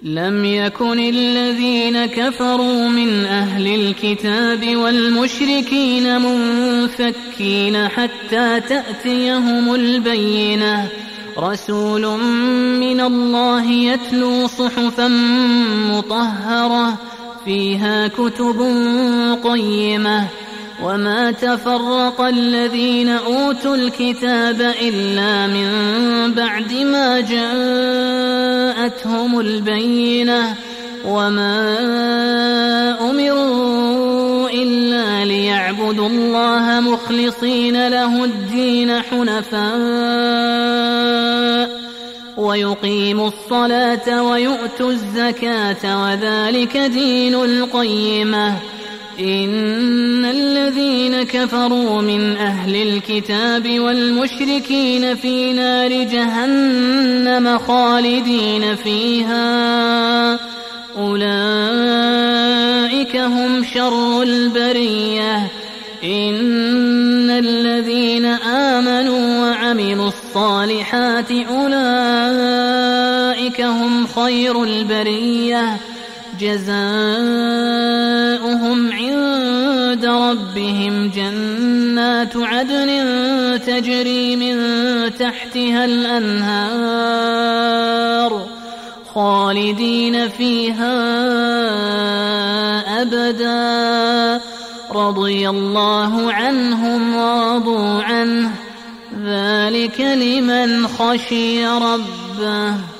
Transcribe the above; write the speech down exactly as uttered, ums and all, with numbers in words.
لم يكن الذين كفروا من أهل الكتاب والمشركين منفكين حتى تأتيهم البينة رسول من الله يتلو صحفا مطهرة فيها كتب قيمة وما تفرق الذين أوتوا الكتاب إلا من بعد ما جاءتهم البينة وما أمروا إلا ليعبدوا الله مخلصين له الدين حنفاء ويقيموا الصلاة ويؤتوا الزكاة وذلك دين القيمة إن الذين كفروا من أهل الكتاب والمشركين في نار جهنم خالدين فيها أولئك هم شر البرية إن الذين آمنوا وعملوا الصالحات أولئك هم خير البرية جزاؤهم عند ربهم جنات عدن تجري من تحتها الأنهار خالدين فيها أبدا رضي الله عنهم ورضوا عنه ذلك لمن خشي ربه.